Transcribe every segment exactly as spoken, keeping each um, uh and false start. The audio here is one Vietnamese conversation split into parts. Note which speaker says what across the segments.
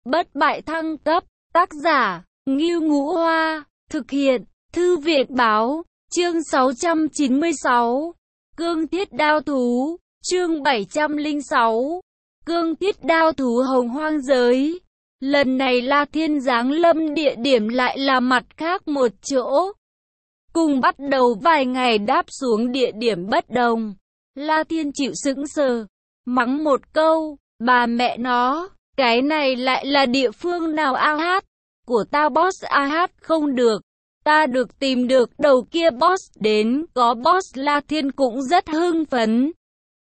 Speaker 1: Bất bại thăng cấp, tác giả, Ngưu Ngũ Hoa, thực hiện, Thư viện Báo, chương sáu trăm chín mươi sáu, Cương Thiết Đao Thú, chương bảy trăm lẻ sáu, Cương Thiết Đao Thú Hồng Hoang Giới. Lần này La Thiên giáng lâm địa điểm lại là mặt khác một chỗ. Cùng bắt đầu vài ngày đáp xuống địa điểm bất đồng. La Thiên chịu sững sờ, mắng một câu, bà mẹ nó, cái này lại là địa phương nào a hát, của ta boss a hát không được, ta được tìm được đầu kia boss đến, có boss La Thiên cũng rất hưng phấn.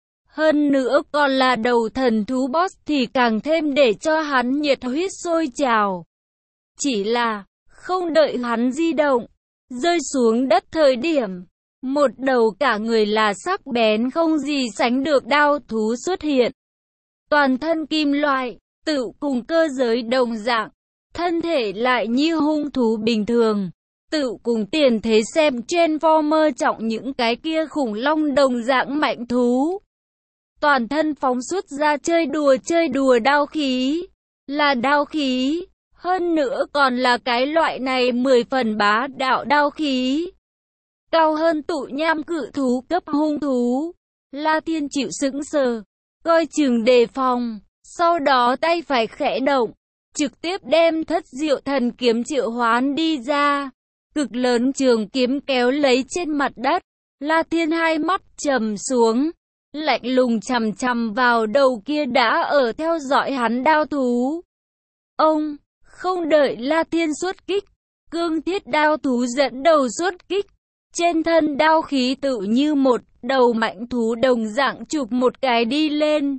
Speaker 1: Hơn nữa còn là đầu thần thú boss thì càng thêm để cho hắn nhiệt huyết sôi trào. Chỉ là, không đợi hắn di động, rơi xuống đất thời điểm, một đầu cả người là sắc bén không gì sánh được đao thú xuất hiện. Toàn thân kim loại, tự cùng cơ giới đồng dạng, thân thể lại như hung thú bình thường, tự cùng tiền thế xem Transformer trọng những cái kia khủng long đồng dạng mạnh thú. Toàn thân phóng xuất ra chơi đùa chơi đùa đao khí, là đao khí, hơn nữa còn là cái loại này mười phần bá đạo đao khí. Cao hơn tụ nham cự thú cấp hung thú. La Thiên chịu sững sờ, coi chừng đề phòng, sau đó tay phải khẽ động, trực tiếp đem thất diệu thần kiếm triệu hoán đi ra. Cực lớn trường kiếm kéo lấy trên mặt đất, La Thiên hai mắt trầm xuống, lạnh lùng chằm chằm vào đầu kia đã ở theo dõi hắn đao thú. Ông, không đợi La Thiên xuất kích, cương thiết đao thú dẫn đầu xuất kích. Trên thân đao khí tự như một đầu mạnh thú đồng dạng chụp một cái đi lên.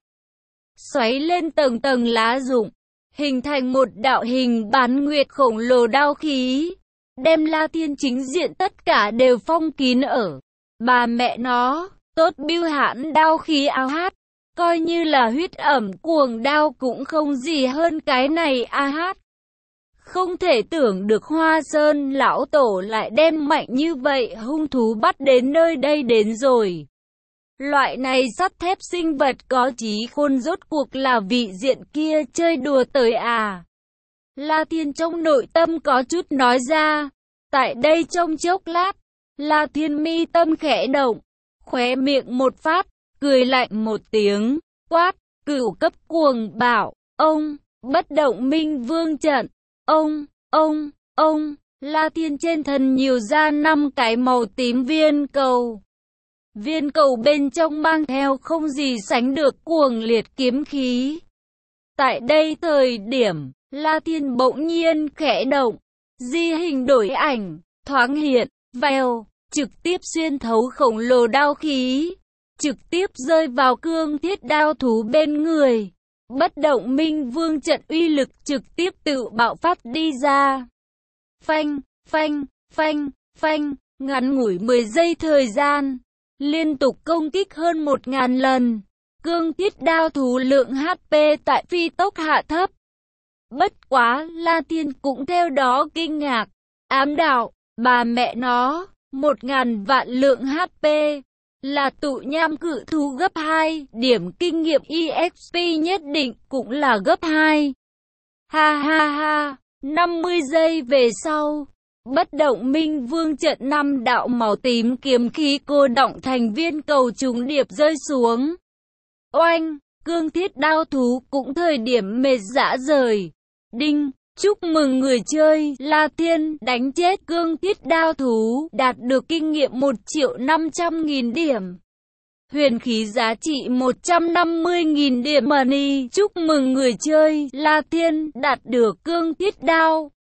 Speaker 1: Xoáy lên tầng tầng lá rụng, hình thành một đạo hình bán nguyệt khổng lồ đao khí. Đem La Thiên chính diện tất cả đều phong kín ở. Bà mẹ nó, tốt biêu hãn đao khí áo hát. Coi như là huyết ẩm cuồng đao cũng không gì hơn cái này a hát. Không thể tưởng được Hoa Sơn lão tổ lại đem mạnh như vậy hung thú bắt đến nơi đây đến rồi. Loại này sắt thép sinh vật có trí khôn rốt cuộc là vị diện kia chơi đùa tới à. La Thiên trong nội tâm có chút nói ra. Tại đây trong chốc lát, La Thiên mi tâm khẽ động, khóe miệng một phát, cười lạnh một tiếng, quát, cửu cấp cuồng bạo, ông, bất động minh vương trận. Ông, ông, ông, La Thiên trên thân nhiều ra năm cái màu tím viên cầu. Viên cầu bên trong mang theo không gì sánh được cuồng liệt kiếm khí. Tại đây thời điểm, La Thiên bỗng nhiên khẽ động, di hình đổi ảnh, thoáng hiện, vèo, trực tiếp xuyên thấu khổng lồ đao khí, trực tiếp rơi vào cương thiết đao thú bên người. Bất động minh vương trận uy lực trực tiếp tự bạo phát đi ra. Phanh, phanh, phanh, phanh, ngắn ngủi mười giây thời gian, liên tục công kích hơn một ngàn lần. Cương thiết đao thú lượng hát pê tại phi tốc hạ thấp. Bất quá, La Thiên cũng theo đó kinh ngạc, ám đạo, bà mẹ nó, một ngàn vạn lượng hát pê. Là tụ nham cự thú gấp hai, điểm kinh nghiệm e ích pê nhất định cũng là gấp hai. Ha ha ha, năm mươi giây về sau, bất động minh vương trận năm đạo màu tím kiếm khí cô động thành viên cầu trùng điệp rơi xuống. Oanh, cương thiết đao thú cũng thời điểm mệt rã rời. Đinh, chúc mừng người chơi La Thiên đánh chết cương thiết đao thú, đạt được kinh nghiệm một triệu năm trăm nghìn điểm. Huyền khí giá trị một trăm năm mươi nghìn điểm money. Chúc mừng người chơi La Thiên đạt được cương thiết đao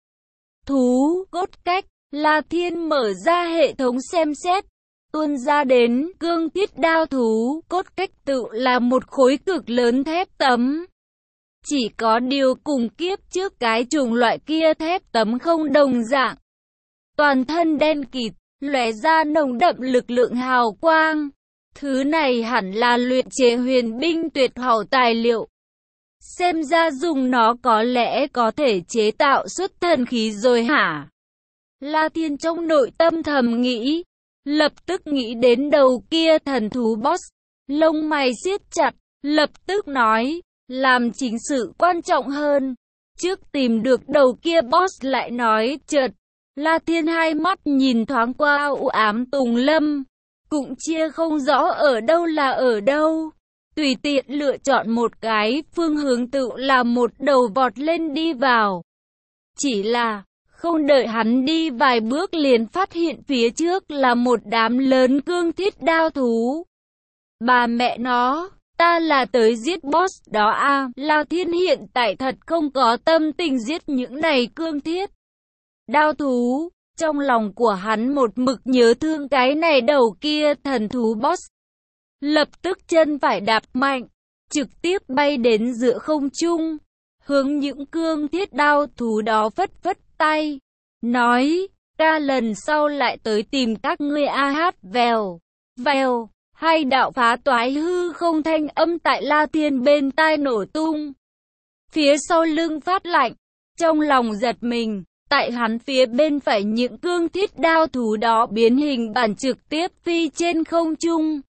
Speaker 1: thú cốt cách. La Thiên mở ra hệ thống xem xét, tuôn ra đến cương thiết đao thú cốt cách tự là một khối cực lớn thép tấm. Chỉ có điều cùng kiếp trước cái chủng loại kia thép tấm không đồng dạng. Toàn thân đen kịt, lóe ra nồng đậm lực lượng hào quang. Thứ này hẳn là luyện chế huyền binh tuyệt hảo tài liệu. Xem ra dùng nó có lẽ có thể chế tạo xuất thần khí rồi hả? La Thiên trong nội tâm thầm nghĩ, lập tức nghĩ đến đầu kia thần thú boss. Lông mày siết chặt, lập tức nói. Làm chính sự quan trọng hơn. trước tìm được đầu kia boss lại nói, chợt, La Thiên hai mắt nhìn thoáng qua u ám tùng lâm, cũng chia không rõ ở đâu là ở đâu. Tùy tiện lựa chọn một cái, phương hướng tự là một đầu vọt lên đi vào. Chỉ là, không đợi hắn đi vài bước liền phát hiện phía trước là một đám lớn cương thiết đao thú. Bà mẹ nó, ta là tới giết boss đó à, La Thiên hiện tại thật không có tâm tình giết những này cương thiết đao thú. Trong lòng của hắn một mực nhớ thương cái này đầu kia thần thú boss. Lập tức chân phải đạp mạnh, trực tiếp bay đến giữa không trung, hướng những cương thiết đao thú đó phất phất tay, nói, ca lần sau lại tới tìm các ngươi a hát vèo, vèo, hai đạo phá toái hư không thanh âm tại La Thiên bên tai nổ tung. Phía sau lưng phát lạnh, trong lòng giật mình. Tại hắn phía bên phải những cương thiết đao thú đó biến hình bản trực tiếp phi trên không trung.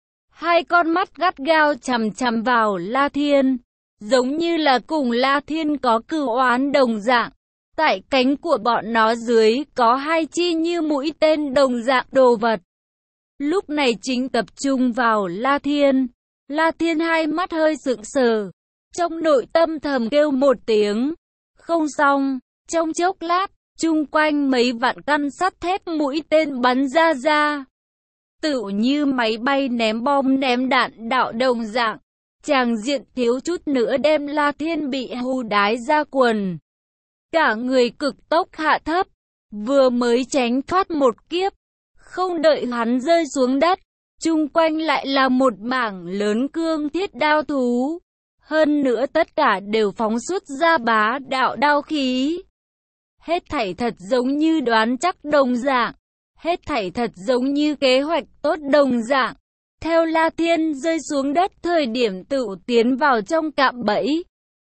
Speaker 1: Hai con mắt gắt gao chằm chằm vào La Thiên, giống như là cùng La Thiên có cừu oán đồng dạng. Tại cánh của bọn nó dưới có hai chi như mũi tên đồng dạng đồ vật. Lúc này chính tập trung vào La Thiên. La Thiên hai mắt hơi sững sờ, trong nội tâm thầm kêu một tiếng, không xong. Trong chốc lát, chung quanh mấy vạn căn sắt thép mũi tên bắn ra ra. Tựu như máy bay ném bom ném đạn đạo đồng dạng. Tràng diện thiếu chút nữa đem La Thiên bị hù đái ra quần. Cả người cực tốc hạ thấp, vừa mới tránh thoát một kiếp. Không đợi hắn rơi xuống đất, chung quanh lại là một mảng lớn cương thiết đao thú. Hơn nữa tất cả đều phóng xuất ra bá đạo đao khí. Hết thảy thật giống như đoán chắc đồng dạng, hết thảy thật giống như kế hoạch tốt đồng dạng. Theo La Thiên rơi xuống đất thời điểm tự tiến vào trong cạm bẫy.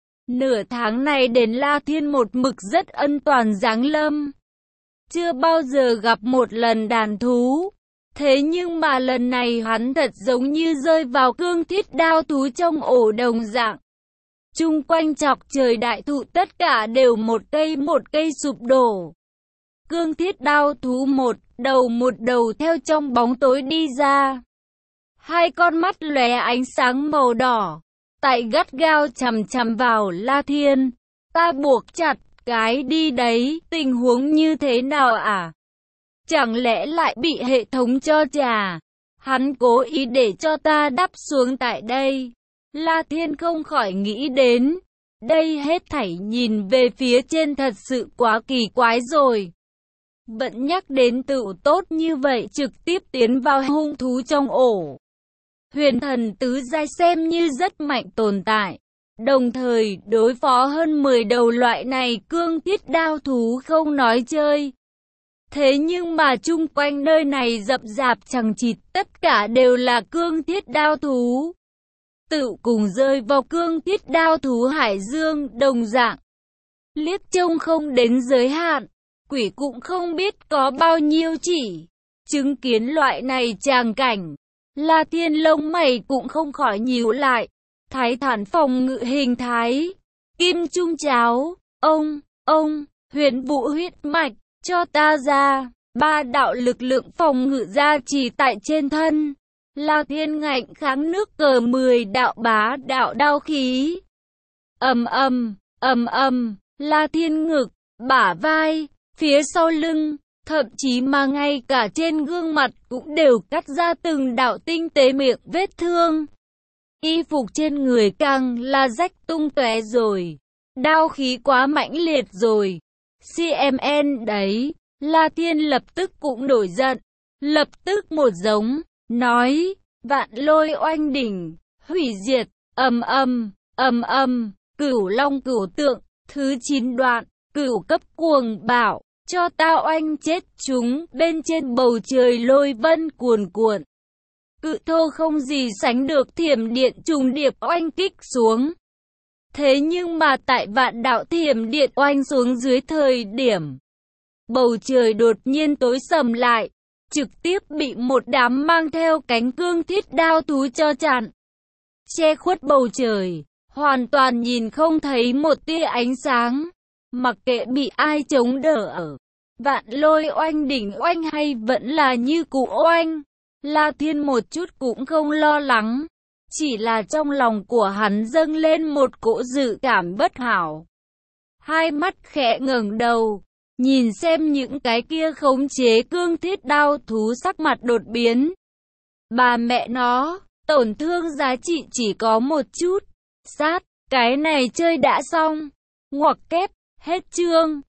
Speaker 1: Nửa tháng này đến La Thiên một mực rất ân toàn giáng lâm. Chưa bao giờ gặp một lần đàn thú. Thế nhưng mà lần này hắn thật giống như rơi vào cương thiết đao thú trong ổ đồng dạng. Chung quanh chọc trời đại thụ tất cả đều một cây một cây sụp đổ. Cương thiết đao thú một đầu một đầu theo trong bóng tối đi ra. Hai con mắt lóe ánh sáng màu đỏ. Tại gắt gao chằm chằm vào La Thiên. Ta buộc chặt cái đi đấy, tình huống như thế nào à? Chẳng lẽ lại bị hệ thống cho trà? Hắn cố ý để cho ta đáp xuống tại đây. La Thiên không khỏi nghĩ đến, đây hết thảy nhìn về phía trên thật sự quá kỳ quái rồi. Vẫn nhắc đến tự tốt như vậy trực tiếp tiến vào hung thú trong ổ. Huyền thần tứ giai xem như rất mạnh tồn tại, đồng thời đối phó hơn mười đầu loại này cương thiết đao thú không nói chơi. Thế nhưng mà chung quanh nơi này rậm rạp chằng chịt tất cả đều là cương thiết đao thú. Tự cùng rơi vào cương thiết đao thú hải dương đồng dạng. Liếc trông không đến giới hạn, quỷ cũng không biết có bao nhiêu chỉ. Chứng kiến loại này tràng cảnh, La Thiên lông mày cũng không khỏi nhíu lại. Thái thản phòng ngự hình thái, kim trung cháo, ông, ông, huyền vũ huyết mạch, cho ta ra, ba đạo lực lượng phòng ngự ra chỉ tại trên thân. La Thiên ngạnh kháng nước cờ mười đạo bá đạo đao khí. Ầm ầm, ầm ầm, La Thiên ngực, bả vai, phía sau lưng, thậm chí mà ngay cả trên gương mặt cũng đều cắt ra từng đạo tinh tế miệng vết thương. Y phục trên người càng là rách tung tóe rồi. Đao khí quá mãnh liệt rồi. xê em en đấy. La Thiên lập tức cũng nổi giận. Lập tức một giống, nói, vạn lôi oanh đỉnh, hủy diệt, ầm ầm, ầm ầm, cửu long cửu tượng, thứ chín đoạn, cửu cấp cuồng bạo, cho ta oanh chết chúng, bên trên bầu trời lôi vân cuồn cuộn. Cự thô không gì sánh được thiểm điện trùng điệp oanh kích xuống. Thế nhưng mà tại vạn đạo thiểm điện oanh xuống dưới thời điểm, bầu trời đột nhiên tối sầm lại, trực tiếp bị một đám mang theo cánh cương thiết đao thú cho chặn. Che khuất bầu trời, hoàn toàn nhìn không thấy một tia ánh sáng. Mặc kệ bị ai chống đỡ ở Vạn Lôi Oanh đỉnh oanh hay vẫn là như cũ oanh, La Thiên một chút cũng không lo lắng. Chỉ là trong lòng của hắn dâng lên một cỗ dự cảm bất hảo. Hai mắt khẽ ngẩng đầu, nhìn xem những cái kia khống chế cương thiết đao thú, sắc mặt đột biến. Bà mẹ nó, tổn thương giá trị chỉ có một chút. Sát, cái này chơi đã xong. Ngoặc kép, hết chương.